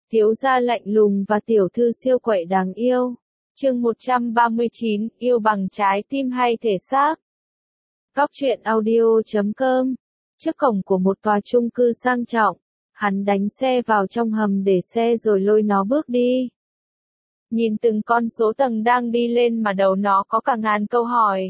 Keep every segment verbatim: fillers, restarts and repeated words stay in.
Thiếu gia lạnh lùng và tiểu thư siêu quậy đáng yêu. Chương một trăm ba mươi chín, yêu bằng trái tim hay thể xác. Góc truyện audio chấm com. Trước cổng của một tòa chung cư sang trọng, hắn đánh xe vào trong hầm để xe rồi lôi nó bước đi. Nhìn từng con số tầng đang đi lên mà đầu nó có cả ngàn câu hỏi.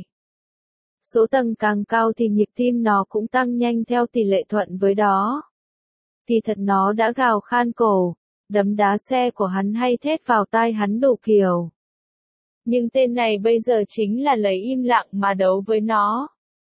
Số tầng càng cao thì nhịp tim nó cũng tăng nhanh theo tỷ lệ thuận với đó. Thì thật nó đã gào khan cổ, đấm đá xe của hắn hay thét vào tai hắn đủ kiểu. Nhưng tên này bây giờ chính là lấy im lặng mà đấu với nó.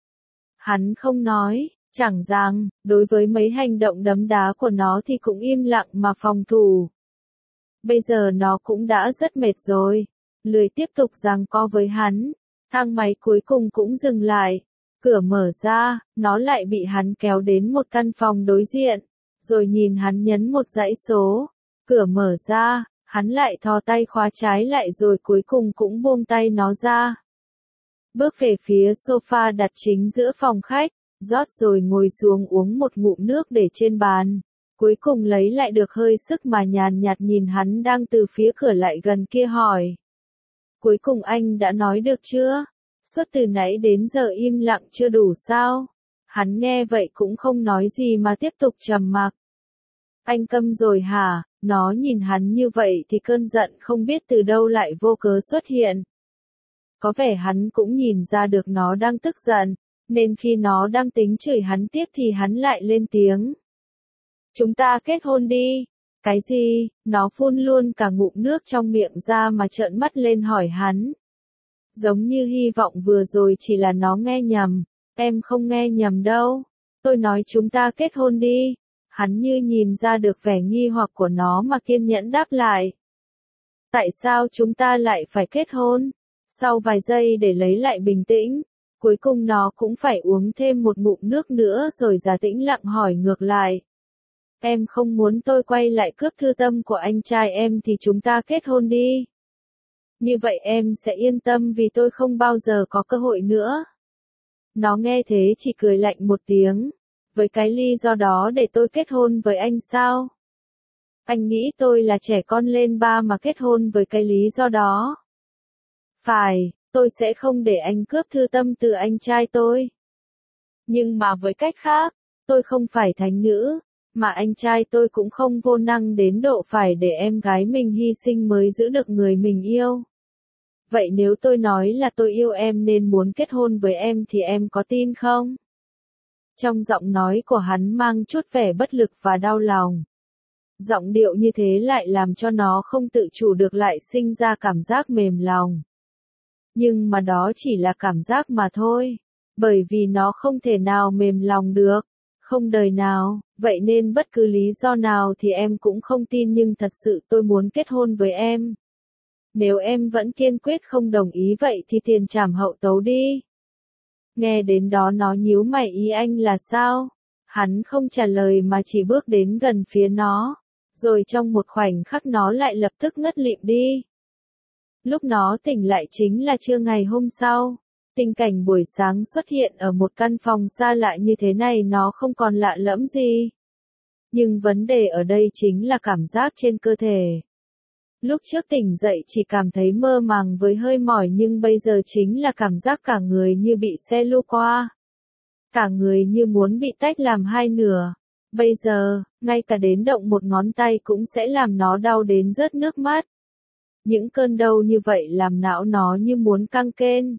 Hắn không nói, chẳng rằng, đối với mấy hành động đấm đá của nó thì cũng im lặng mà phòng thủ. Bây giờ nó cũng đã rất mệt rồi, lười tiếp tục giằng co với hắn. Thang máy cuối cùng cũng dừng lại, cửa mở ra, nó lại bị hắn kéo đến một căn phòng đối diện, rồi nhìn hắn nhấn một dãy số, cửa mở ra, hắn lại thò tay khóa trái lại rồi cuối cùng cũng buông tay nó ra. Bước về phía sofa đặt chính giữa phòng khách, rót rồi ngồi xuống uống một ngụm nước để trên bàn, cuối cùng lấy lại được hơi sức mà nhàn nhạt nhìn hắn đang từ phía cửa lại gần kia hỏi. Cuối cùng anh đã nói được chưa? Suốt từ nãy đến giờ im lặng chưa đủ sao? Hắn nghe vậy cũng không nói gì mà tiếp tục trầm mặc. Anh câm rồi hả? Nó nhìn hắn như vậy thì cơn giận không biết từ đâu lại vô cớ xuất hiện. Có vẻ hắn cũng nhìn ra được nó đang tức giận, nên khi nó đang tính chửi hắn tiếp thì hắn lại lên tiếng. Chúng ta kết hôn đi. Cái gì? Nó phun luôn cả ngụm nước trong miệng ra mà trợn mắt lên hỏi hắn. Giống như hy vọng vừa rồi chỉ là nó nghe nhầm. Em không nghe nhầm đâu. Tôi nói chúng ta kết hôn đi. Hắn như nhìn ra được vẻ nghi hoặc của nó mà kiên nhẫn đáp lại. Tại sao chúng ta lại phải kết hôn? Sau vài giây để lấy lại bình tĩnh, cuối cùng nó cũng phải uống thêm một ngụm nước nữa rồi giả tĩnh lặng hỏi ngược lại. Em không muốn tôi quay lại cướp thư tâm của anh trai em thì chúng ta kết hôn đi. Như vậy em sẽ yên tâm vì tôi không bao giờ có cơ hội nữa. Nó nghe thế chỉ cười lạnh một tiếng. Với cái lý do đó để tôi kết hôn với anh sao? Anh nghĩ tôi là trẻ con lên ba mà kết hôn với cái lý do đó. Phải, tôi sẽ không để anh cướp thư tâm từ anh trai tôi. Nhưng mà với cách khác, tôi không phải thánh nữ, mà anh trai tôi cũng không vô năng đến độ phải để em gái mình hy sinh mới giữ được người mình yêu. Vậy nếu tôi nói là tôi yêu em nên muốn kết hôn với em thì em có tin không? Trong giọng nói của hắn mang chút vẻ bất lực và đau lòng. Giọng điệu như thế lại làm cho nó không tự chủ được lại sinh ra cảm giác mềm lòng. Nhưng mà đó chỉ là cảm giác mà thôi. Bởi vì nó không thể nào mềm lòng được. Không đời nào, vậy nên bất cứ lý do nào thì em cũng không tin nhưng thật sự tôi muốn kết hôn với em. Nếu em vẫn kiên quyết không đồng ý vậy thì tiền trảm hậu tấu đi. Nghe đến đó nó nhíu mày ý anh là sao? Hắn không trả lời mà chỉ bước đến gần phía nó. Rồi trong một khoảnh khắc nó lại lập tức ngất lịm đi. Lúc nó tỉnh lại chính là trưa ngày hôm sau. Tình cảnh buổi sáng xuất hiện ở một căn phòng xa lạ như thế này nó không còn lạ lẫm gì. Nhưng vấn đề ở đây chính là cảm giác trên cơ thể. Lúc trước tỉnh dậy chỉ cảm thấy mơ màng với hơi mỏi nhưng bây giờ chính là cảm giác cả người như bị xe lua qua. Cả người như muốn bị tách làm hai nửa. Bây giờ, ngay cả đến động một ngón tay cũng sẽ làm nó đau đến rớt nước mắt. Những cơn đau như vậy làm não nó như muốn căng kên.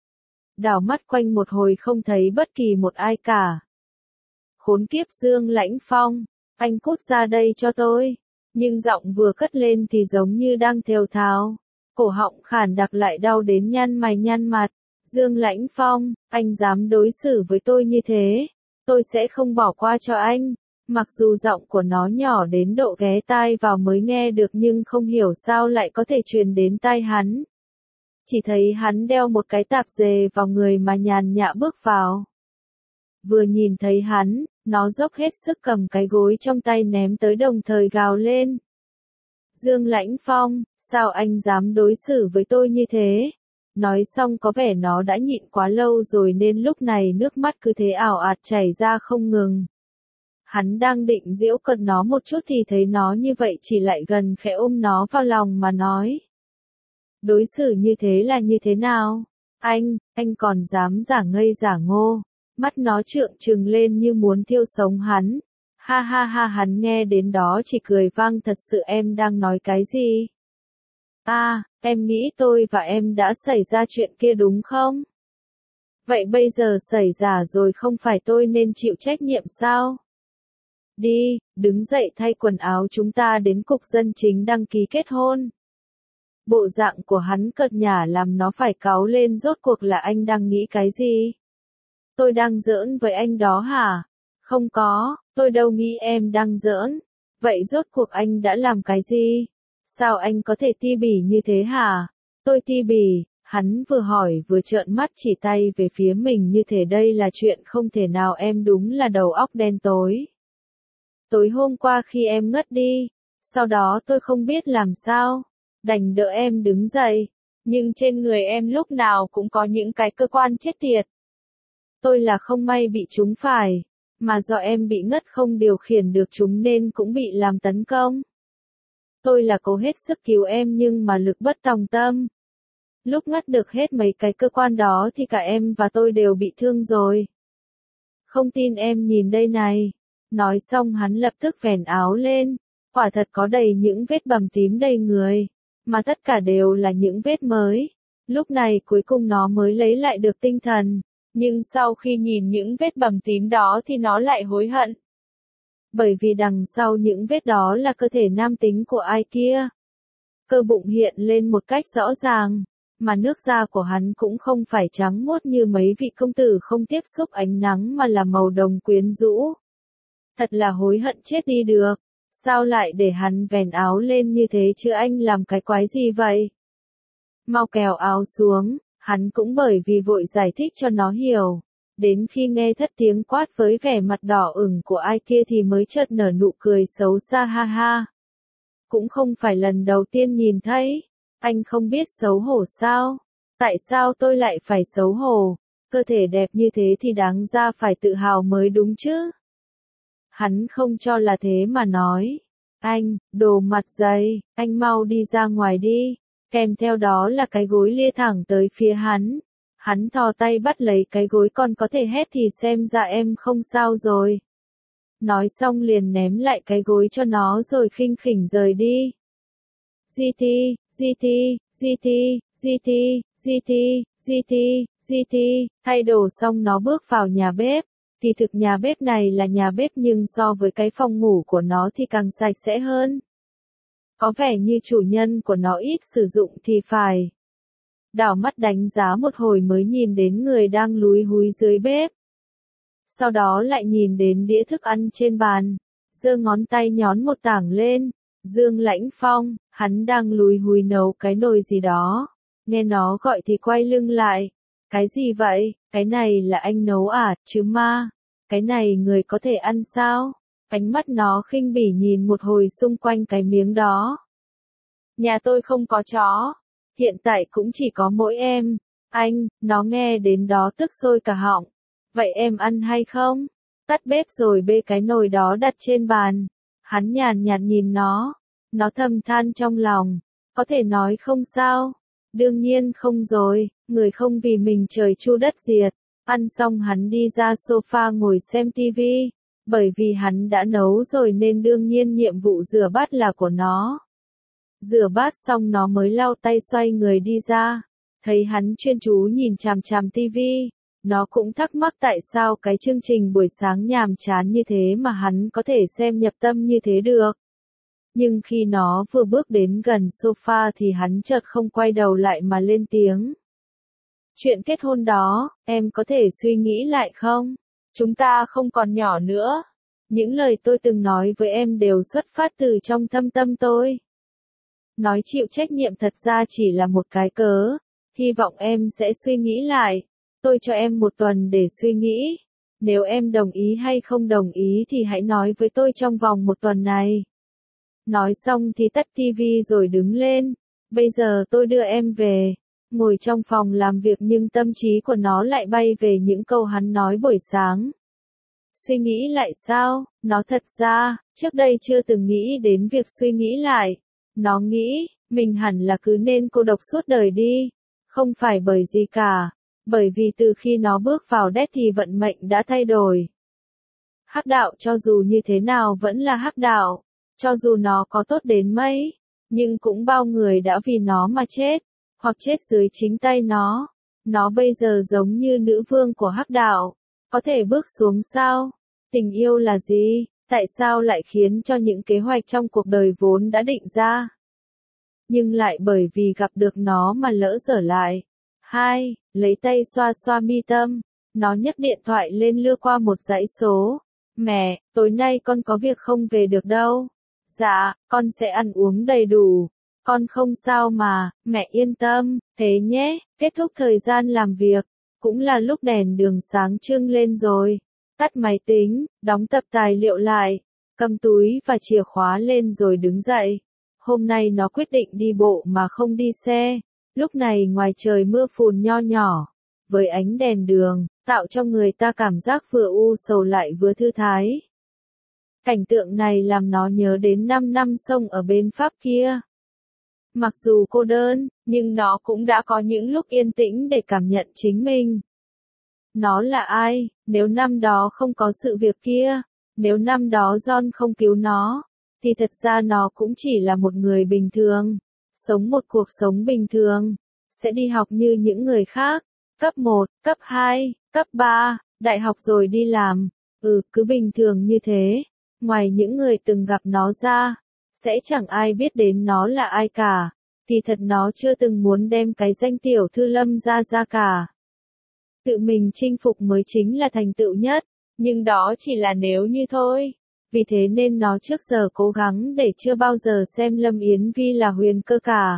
Đảo mắt quanh một hồi không thấy bất kỳ một ai cả. Khốn kiếp Dương Lãnh Phong, anh cút ra đây cho tôi. Nhưng giọng vừa cất lên thì giống như đang thều thào. Cổ họng khản đặc lại đau đến nhăn mày nhăn mặt. Dương Lãnh Phong, anh dám đối xử với tôi như thế. Tôi sẽ không bỏ qua cho anh. Mặc dù giọng của nó nhỏ đến độ ghé tai vào mới nghe được nhưng không hiểu sao lại có thể truyền đến tai hắn. Chỉ thấy hắn đeo một cái tạp dề vào người mà nhàn nhã bước vào. Vừa nhìn thấy hắn, nó dốc hết sức cầm cái gối trong tay ném tới đồng thời gào lên. Dương Lãnh Phong, sao anh dám đối xử với tôi như thế? Nói xong có vẻ nó đã nhịn quá lâu rồi nên lúc này nước mắt cứ thế ảo ạt chảy ra không ngừng. Hắn đang định giễu cợt nó một chút thì thấy nó như vậy chỉ lại gần khẽ ôm nó vào lòng mà nói. Đối xử như thế là như thế nào? Anh, anh còn dám giả ngây giả ngô. Mắt nó trượng trừng lên như muốn thiêu sống hắn. Ha ha ha, hắn nghe đến đó chỉ cười vang. Thật sự em đang nói cái gì? À, em nghĩ tôi và em đã xảy ra chuyện kia đúng không? Vậy bây giờ xảy ra rồi không phải tôi nên chịu trách nhiệm sao? Đi, đứng dậy thay quần áo, chúng ta đến cục dân chính đăng ký kết hôn. Bộ dạng của hắn cợt nhả làm nó phải cáu lên. Rốt cuộc là anh đang nghĩ cái gì? Tôi đang giỡn với anh đó hả? Không có, tôi đâu nghĩ em đang giỡn. Vậy rốt cuộc anh đã làm cái gì? Sao anh có thể ti bỉ như thế hả? Tôi ti bỉ, hắn vừa hỏi vừa trợn mắt chỉ tay về phía mình như thể đây là chuyện không thể nào. Em đúng là đầu óc đen tối. Tối hôm qua khi em ngất đi, sau đó tôi không biết làm sao, đành đỡ em đứng dậy, nhưng trên người em lúc nào cũng có những cái cơ quan chết tiệt. Tôi là không may bị chúng phải, mà do em bị ngất không điều khiển được chúng nên cũng bị làm tấn công. Tôi là cố hết sức cứu em nhưng mà lực bất tòng tâm. Lúc ngắt được hết mấy cái cơ quan đó thì cả em và tôi đều bị thương rồi. Không tin em nhìn đây này. Nói xong hắn lập tức vén áo lên. Quả thật có đầy những vết bầm tím đầy người. Mà tất cả đều là những vết mới. Lúc này cuối cùng nó mới lấy lại được tinh thần. Nhưng sau khi nhìn những vết bầm tím đó thì nó lại hối hận. Bởi vì đằng sau những vết đó là cơ thể nam tính của ai kia. Cơ bụng hiện lên một cách rõ ràng. Mà nước da của hắn cũng không phải trắng muốt như mấy vị công tử không tiếp xúc ánh nắng mà là màu đồng quyến rũ. Thật là hối hận chết đi được. Sao lại để hắn vén áo lên như thế chứ, anh làm cái quái gì vậy? Mau kéo áo xuống, hắn cũng bởi vì vội giải thích cho nó hiểu. Đến khi nghe thất tiếng quát với vẻ mặt đỏ ửng của ai kia thì mới chợt nở nụ cười xấu xa ha ha. Cũng không phải lần đầu tiên nhìn thấy. Anh không biết xấu hổ sao? Tại sao tôi lại phải xấu hổ? Cơ thể đẹp như thế thì đáng ra phải tự hào mới đúng chứ? Hắn không cho là thế mà nói. Anh, đồ mặt dày, anh mau đi ra ngoài đi. Kèm theo đó là cái gối lia thẳng tới phía hắn. Hắn thò tay bắt lấy cái gối, còn có thể hét thì xem ra em không sao rồi. Nói xong liền ném lại cái gối cho nó rồi khinh khỉnh rời đi. giê tê, giê tê, giê tê, giê tê, giê tê, giê tê, giê tê, thay đồ xong nó bước vào nhà bếp. Kỳ thực nhà bếp này là nhà bếp nhưng so với cái phòng ngủ của nó thì càng sạch sẽ hơn. Có vẻ như chủ nhân của nó ít sử dụng thì phải. Đảo mắt đánh giá một hồi mới nhìn đến người đang lúi húi dưới bếp. Sau đó lại nhìn đến đĩa thức ăn trên bàn. Giơ ngón tay nhón một tảng lên. Dương Lãnh Phong, hắn đang lúi húi nấu cái nồi gì đó. Nghe nó gọi thì quay lưng lại. Cái gì vậy? Cái này là anh nấu à, chứ ma? Cái này người có thể ăn sao? Ánh mắt nó khinh bỉ nhìn một hồi xung quanh cái miếng đó. Nhà tôi không có chó. Hiện tại cũng chỉ có mỗi em. Anh, nó nghe đến đó tức sôi cả họng. Vậy em ăn hay không? Tắt bếp rồi bê cái nồi đó đặt trên bàn. Hắn nhàn nhạt nhìn nó. Nó thầm than trong lòng. Có thể nói không sao? Đương nhiên không rồi, người không vì mình trời chu đất diệt. Ăn xong hắn đi ra sofa ngồi xem tivi. Bởi vì hắn đã nấu rồi nên đương nhiên nhiệm vụ rửa bát là của nó. Rửa bát xong nó mới lau tay xoay người đi ra. Thấy hắn chuyên chú nhìn chằm chằm tivi. Nó cũng thắc mắc tại sao cái chương trình buổi sáng nhàm chán như thế mà hắn có thể xem nhập tâm như thế được. Nhưng khi nó vừa bước đến gần sofa thì hắn chợt không quay đầu lại mà lên tiếng. Chuyện kết hôn đó, em có thể suy nghĩ lại không? Chúng ta không còn nhỏ nữa. Những lời tôi từng nói với em đều xuất phát từ trong thâm tâm tôi. Nói chịu trách nhiệm thật ra chỉ là một cái cớ. Hy vọng em sẽ suy nghĩ lại. Tôi cho em một tuần để suy nghĩ. Nếu em đồng ý hay không đồng ý thì hãy nói với tôi trong vòng một tuần này. Nói xong thì tắt tivi rồi đứng lên. Bây giờ tôi đưa em về. Ngồi trong phòng làm việc nhưng tâm trí của nó lại bay về những câu hắn nói buổi sáng. Suy nghĩ lại sao? Nó thật ra, trước đây chưa từng nghĩ đến việc suy nghĩ lại. Nó nghĩ, mình hẳn là cứ nên cô độc suốt đời đi. Không phải bởi gì cả. Bởi vì từ khi nó bước vào đét thì vận mệnh đã thay đổi. Hắc đạo cho dù như thế nào vẫn là hắc đạo. Cho dù nó có tốt đến mấy, nhưng cũng bao người đã vì nó mà chết, hoặc chết dưới chính tay nó. Nó bây giờ giống như nữ vương của hắc đạo. Có thể bước xuống sao? Tình yêu là gì? Tại sao lại khiến cho những kế hoạch trong cuộc đời vốn đã định ra, nhưng lại bởi vì gặp được nó mà lỡ dở lại? Hai, lấy tay xoa xoa mi tâm. Nó nhấc điện thoại lên lưa qua một dãy số. Mẹ, tối nay con có việc không về được đâu. Dạ, con sẽ ăn uống đầy đủ. Con không sao mà, mẹ yên tâm, thế nhé. Kết thúc thời gian làm việc, cũng là lúc đèn đường sáng trưng lên rồi. Tắt máy tính, đóng tập tài liệu lại, cầm túi và chìa khóa lên rồi đứng dậy. Hôm nay nó quyết định đi bộ mà không đi xe. Lúc này ngoài trời mưa phùn nho nhỏ, với ánh đèn đường, tạo cho người ta cảm giác vừa u sầu lại vừa thư thái. Cảnh tượng này làm nó nhớ đến năm năm sông ở bên Pháp kia. Mặc dù cô đơn, nhưng nó cũng đã có những lúc yên tĩnh để cảm nhận chính mình. Nó là ai, nếu năm đó không có sự việc kia, nếu năm đó John không cứu nó, thì thật ra nó cũng chỉ là một người bình thường, sống một cuộc sống bình thường, sẽ đi học như những người khác, cấp một, cấp hai, cấp ba, đại học rồi đi làm, ừ, cứ bình thường như thế. Ngoài những người từng gặp nó ra, sẽ chẳng ai biết đến nó là ai cả, thì thật nó chưa từng muốn đem cái danh tiểu thư Lâm ra ra cả. Tự mình chinh phục mới chính là thành tựu nhất, nhưng đó chỉ là nếu như thôi. Vì thế nên nó trước giờ cố gắng để chưa bao giờ xem Lâm Yến Vi là Huyền Cơ cả.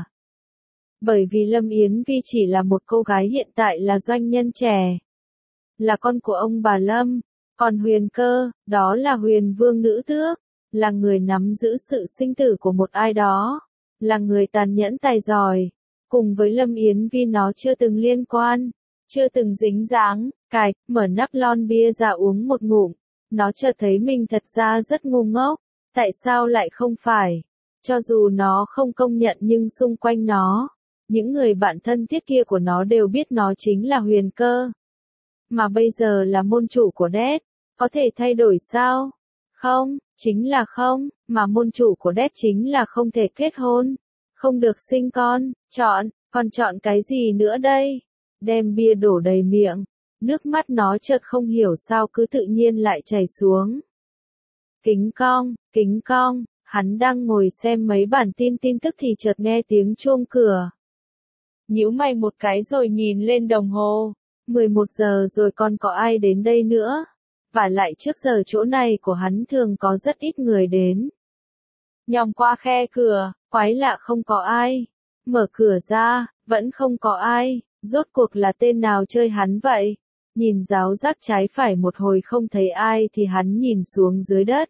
Bởi vì Lâm Yến Vi chỉ là một cô gái hiện tại là doanh nhân trẻ, là con của ông bà Lâm, còn Huyền Cơ, đó là Huyền Vương nữ tước, là người nắm giữ sự sinh tử của một ai đó, là người tàn nhẫn tài giỏi. Cùng với Lâm Yến Vi nó chưa từng liên quan, chưa từng dính dáng, cài, mở nắp lon bia ra uống một ngụm. Nó chợt thấy mình thật ra rất ngu ngốc, tại sao lại không phải? Cho dù nó không công nhận nhưng xung quanh nó, những người bạn thân thiết kia của nó đều biết nó chính là Huyền Cơ. Mà bây giờ là môn chủ của đét, có thể thay đổi sao? Không, chính là không, mà môn chủ của đét chính là không thể kết hôn, không được sinh con, chọn, còn chọn cái gì nữa đây? Đem bia đổ đầy miệng, nước mắt nó chợt không hiểu sao cứ tự nhiên lại chảy xuống. Kính cong, kính cong, hắn đang ngồi xem mấy bản tin tin tức thì chợt nghe tiếng chuông cửa. Nhíu mày một cái rồi nhìn lên đồng hồ, mười một giờ rồi còn có ai đến đây nữa? Và lại trước giờ chỗ này của hắn thường có rất ít người đến. Nhòm qua khe cửa, quái lạ không có ai. Mở cửa ra, vẫn không có ai. Rốt cuộc là tên nào chơi hắn vậy? Nhìn giáo giác trái phải một hồi không thấy ai thì hắn nhìn xuống dưới đất.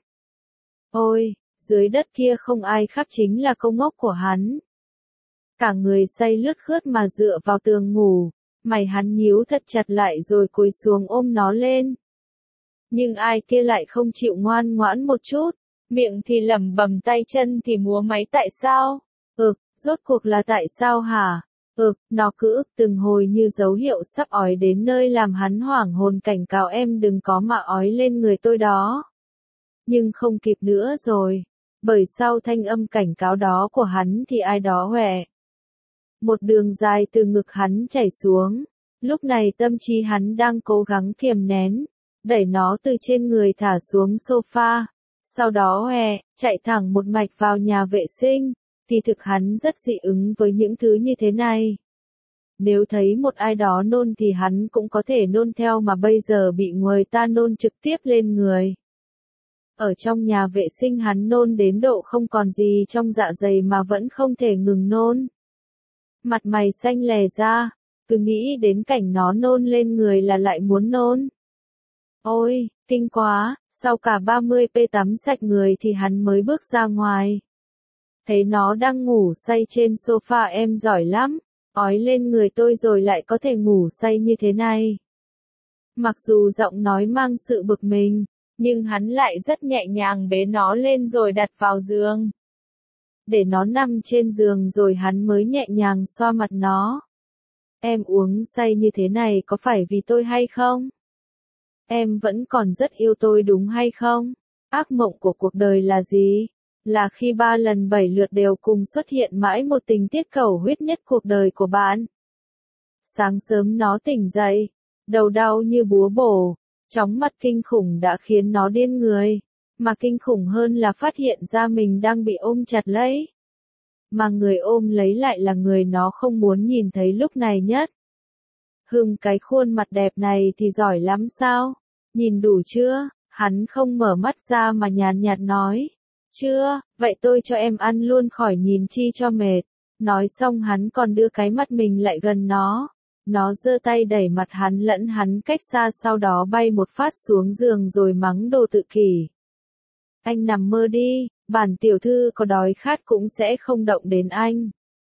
Ôi, dưới đất kia không ai khác chính là cô ngốc của hắn. Cả người say lướt khướt mà dựa vào tường ngủ, mày hắn nhíu thật chặt lại rồi cúi xuống ôm nó lên. Nhưng ai kia lại không chịu ngoan ngoãn một chút, miệng thì lẩm bẩm tay chân thì múa máy tại sao? Ực, rốt cuộc là tại sao hả? Ực, nó cứ ức từng hồi như dấu hiệu sắp ói đến nơi làm hắn hoảng hồn cảnh cáo em đừng có mà ói lên người tôi đó. Nhưng không kịp nữa rồi, bởi sau thanh âm cảnh cáo đó của hắn thì ai đó hòe. Một đường dài từ ngực hắn chảy xuống, lúc này tâm trí hắn đang cố gắng kiềm nén, đẩy nó từ trên người thả xuống sofa, sau đó hòe, chạy thẳng một mạch vào nhà vệ sinh. Thì thực hắn rất dị ứng với những thứ như thế này. Nếu thấy một ai đó nôn thì hắn cũng có thể nôn theo mà bây giờ bị người ta nôn trực tiếp lên người. Ở trong nhà vệ sinh hắn nôn đến độ không còn gì trong dạ dày mà vẫn không thể ngừng nôn. Mặt mày xanh lè ra, cứ nghĩ đến cảnh nó nôn lên người là lại muốn nôn. Ôi, kinh quá, sau cả ba mươi phút tắm sạch người thì hắn mới bước ra ngoài. Thấy nó đang ngủ say trên sofa. Em giỏi lắm, ói lên người tôi rồi lại có thể ngủ say như thế này. Mặc dù giọng nói mang sự bực mình, nhưng hắn lại rất nhẹ nhàng bế nó lên rồi đặt vào giường. Để nó nằm trên giường rồi hắn mới nhẹ nhàng xoa mặt nó. Em uống say như thế này có phải vì tôi hay không? Em vẫn còn rất yêu tôi đúng hay không? Ác mộng của cuộc đời là gì? Là khi ba lần bảy lượt đều cùng xuất hiện mãi một tình tiết cầu huyết nhất cuộc đời của bạn. Sáng sớm nó tỉnh dậy, đầu đau như búa bổ, chóng mặt kinh khủng đã khiến nó điên người, mà kinh khủng hơn là phát hiện ra mình đang bị ôm chặt lấy. Mà người ôm lấy lại là người nó không muốn nhìn thấy lúc này nhất. Hừm, cái khuôn mặt đẹp này thì giỏi lắm sao? Nhìn đủ chưa? Hắn không mở mắt ra mà nhàn nhạt nói. Chưa, vậy tôi cho em ăn luôn khỏi nhìn chi cho mệt. Nói xong hắn còn đưa cái mặt mình lại gần nó. Nó giơ tay đẩy mặt hắn lẫn hắn cách xa, sau đó bay một phát xuống giường rồi mắng đồ tự kỷ. Anh nằm mơ đi, bản tiểu thư có đói khát cũng sẽ không động đến anh.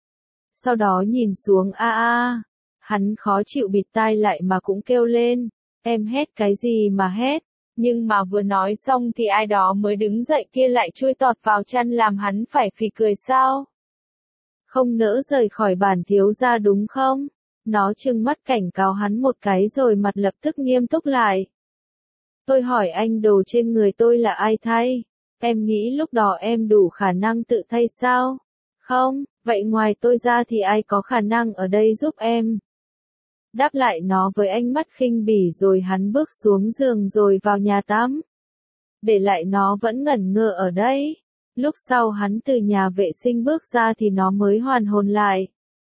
Sau đó nhìn xuống a a, hắn khó chịu bịt tai lại mà cũng kêu lên, em hét cái gì mà hét, nhưng mà vừa nói xong thì ai đó mới đứng dậy kia lại chui tọt vào chăn làm hắn phải phì cười sao. Không nỡ rời khỏi bản thiếu gia đúng không? Nó trừng mắt cảnh cáo hắn một cái rồi mặt lập tức nghiêm túc lại. Tôi hỏi anh đồ trên người tôi là ai thay? Em nghĩ lúc đó em đủ khả năng tự thay sao? Không, vậy ngoài tôi ra thì ai có khả năng ở đây giúp em? Đáp lại nó với ánh mắt khinh bỉ rồi hắn bước xuống giường rồi vào nhà tắm. Để lại nó vẫn ngẩn ngơ ở đây. Lúc sau hắn từ nhà vệ sinh bước ra thì nó mới hoàn hồn lại.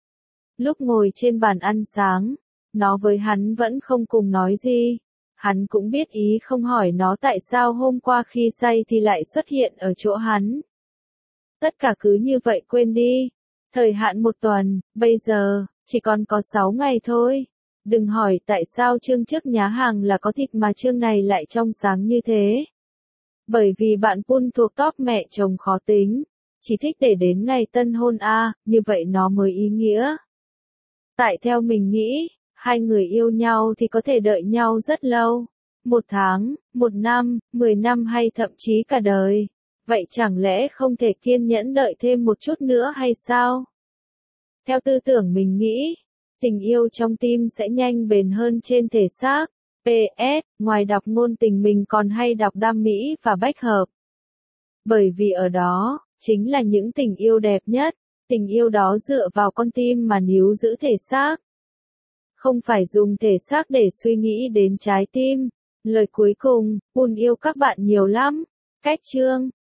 Lúc ngồi trên bàn ăn sáng, nó với hắn vẫn không cùng nói gì. Hắn cũng biết ý không hỏi nó tại sao hôm qua khi say thì lại xuất hiện ở chỗ hắn. Tất cả cứ như vậy quên đi. Thời hạn một tuần, bây giờ, chỉ còn có sáu ngày thôi. Đừng hỏi tại sao chương trước nhá hàng là có thịt mà chương này lại trong sáng như thế. Bởi vì bạn Pun thuộc top mẹ chồng khó tính. Chỉ thích để đến ngày tân hôn a, à, như vậy nó mới ý nghĩa. Tại theo mình nghĩ, hai người yêu nhau thì có thể đợi nhau rất lâu. Một tháng, một năm, mười năm hay thậm chí cả đời. Vậy chẳng lẽ không thể kiên nhẫn đợi thêm một chút nữa hay sao? Theo tư tưởng mình nghĩ, tình yêu trong tim sẽ nhanh bền hơn trên thể xác. pê ét, ngoài đọc ngôn tình mình còn hay đọc Đam Mỹ và Bách Hợp. Bởi vì ở đó, chính là những tình yêu đẹp nhất. Tình yêu đó dựa vào con tim mà níu giữ thể xác. Không phải dùng thể xác để suy nghĩ đến trái tim. Lời cuối cùng, Pun yêu các bạn nhiều lắm. Cách chương